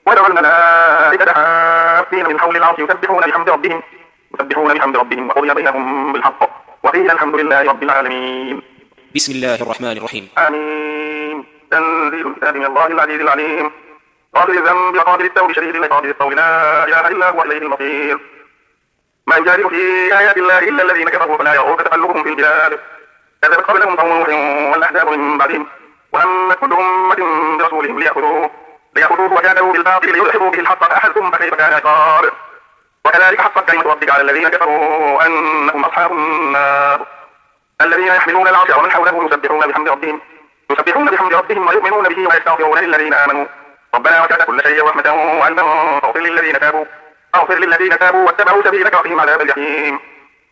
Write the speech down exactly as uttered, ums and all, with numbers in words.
وترى الملائكة حافين من حول العرش يسبحون بحمد ربهم يسبحون بحمد ربهم وقضي بينهم بالحق وقيل الحمد لله رب العالمين. بسم الله الرحمن الرحيم. آمين. تنزيل الكتاب من الله العزيز العليم. غافر الذنب وقابل التوب شديد العقاب ذي الطول لا إله إلا هو إليه المصير. ما يجادل في آيات الله إلا الذين كفروا فلا يغرك تقلبهم في البلاد. كذبت قبلهم قوم نوح والأحزاب من بعدهم وأما كل أمة برسولهم ليأخذوه ليأخذوه وكانوا بالباطل ليدحضوا به الحق فأخذتهم فكيف كان عقاب. وكذلك حقت كلمة ربك على الذين كفروا أنهم أصحاب النار. الذين يحملون العرش ومن حوله يسبحون بحمد ربهم يسبحون بحمد ربهم ويؤمنون به ويستغفرون للذين آمنوا ربنا وسعت كل شيء رحمة وعلما فاغفر للذين تابوا أغفر للذين تابوا واتبعوا سبيلك وقهم عذاب الجحيم.